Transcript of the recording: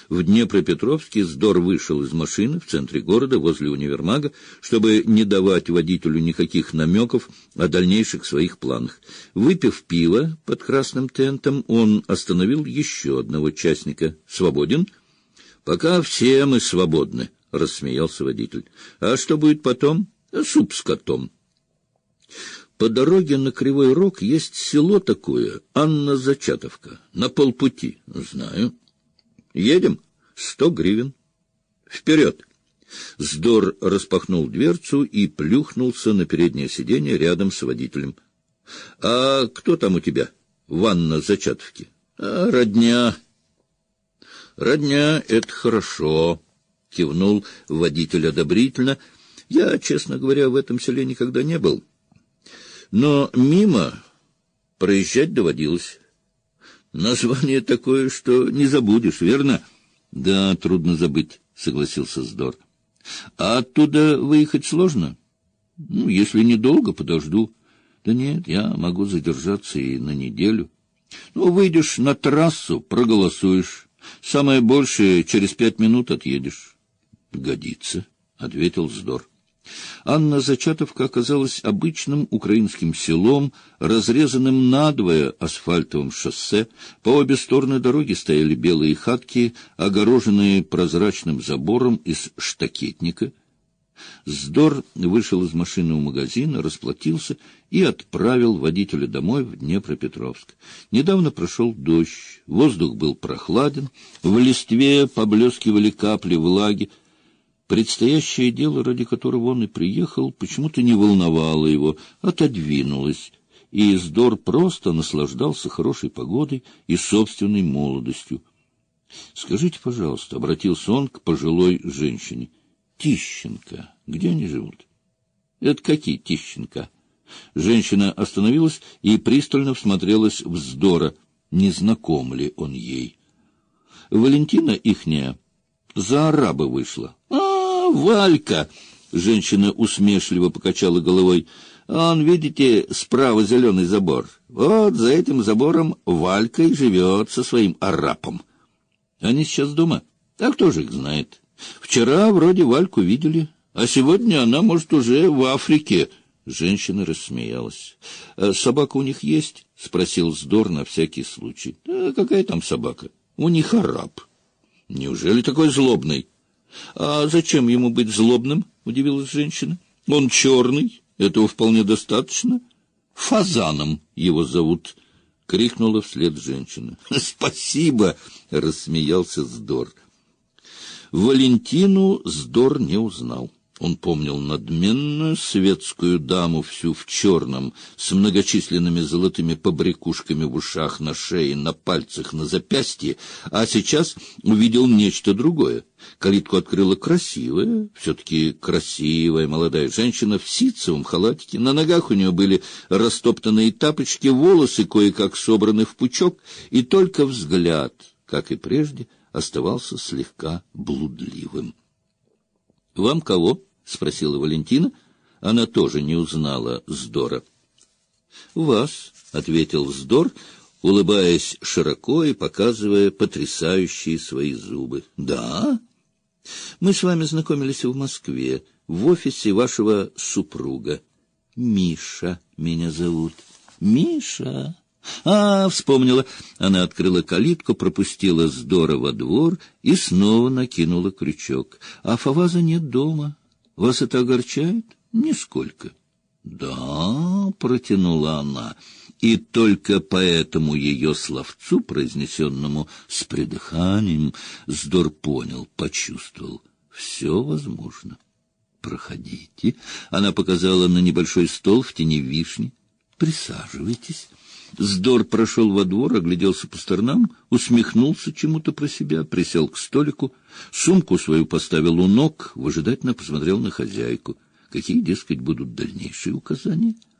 В Днепропетровске Здор вышел из машины в центре города, возле универмага, чтобы не давать водителю никаких намеков о дальнейших своих планах. Выпив пиво под красным тентом, он остановил еще одного частника. «Свободен?» «Пока все мы свободны», — рассмеялся водитель. «А что будет потом? Суп с котом». По дороге на Кривой Рог есть село такое, Анна-Зачатовка, на полпути. Знаю. Едем? 100 гривен. Вперед! Здор распахнул дверцу и плюхнулся на переднее сиденье рядом с водителем. — А кто там у тебя в Анна-Зачатовке? — Родня. — Родня — это хорошо, — кивнул водитель одобрительно. — Я, честно говоря, в этом селе никогда не был. Но мимо проезжать доводилось. Название такое, что не забудешь, верно? — Да, трудно забыть, — согласился Здор. — А оттуда выехать сложно? — Если недолго, подожду. — Да нет, я могу задержаться и на неделю. — Выйдешь на трассу, проголосуешь. Самое большее, через 5 минут отъедешь. — Годится, — ответил Здор. Анна-Зачатовка оказалась обычным украинским селом, разрезанным надвое асфальтовым шоссе. По обе стороны дороги стояли белые хатки, огороженные прозрачным забором из штакетника. Здор вышел из машины у магазина, расплатился и отправил водителя домой в Днепропетровск. Недавно прошел дождь, воздух был прохладен, в листве поблескивали капли влаги. Предстоящее дело, ради которого он и приехал, почему-то не волновало его, отодвинулось, и Здор просто наслаждался хорошей погодой и собственной молодостью. — Скажите, пожалуйста, — обратился он к пожилой женщине, — Тищенко, где они живут? — Это какие Тищенко? Женщина остановилась и пристально всмотрелась в Здора. Не знаком ли он ей? — Валентина ихняя за араба вышла. — Валька! — женщина усмешливо покачала головой. — Он, видите, справа зеленый забор. Вот за этим забором Валька и живет со своим арапом. Они сейчас дома? А кто же их знает? Вчера вроде Вальку видели, а сегодня она, может, уже в Африке. Женщина рассмеялась. — Собака у них есть? — спросил Здор на всякий случай. — Какая там собака? У них араб. — Неужели такой злобный? — А зачем ему быть злобным? — удивилась женщина. — Он черный, этого вполне достаточно. Фазаном его зовут, — крикнула вслед женщина. — Спасибо, — рассмеялся Здор. Валентину Здор не узнал. Он помнил надменную светскую даму, всю в черном, с многочисленными золотыми побрякушками в ушах, на шее, на пальцах, на запястье, а сейчас увидел нечто другое. Калитку открыла красивая, все-таки красивая молодая женщина в ситцевом халатике. На ногах у нее были растоптанные тапочки, волосы кое-как собраны в пучок, и только взгляд, как и прежде, оставался слегка блудливым. — Вам кого? — спросила Валентина. Она тоже не узнала Здора. — Вас, — ответил Здор, улыбаясь широко и показывая потрясающие свои зубы. — Да? Мы с вами знакомились в Москве, в офисе вашего супруга. Миша меня зовут. Миша. Вспомнила. Она открыла калитку, пропустила Здора во двор и снова накинула крючок. А Фаваза нет дома. Вас это огорчает? Нисколько. Да, протянула она, и только по этому ее словцу, произнесенному с придыханием, Здор понял, почувствовал. Все возможно. Проходите. Она показала на небольшой стол в тени вишни. Присаживайтесь. Здор прошел во двор, огляделся по сторонам, усмехнулся чему-то про себя, присел к столику, сумку свою поставил у ног, выжидательно посмотрел на хозяйку. Какие, дескать, будут дальнейшие указания?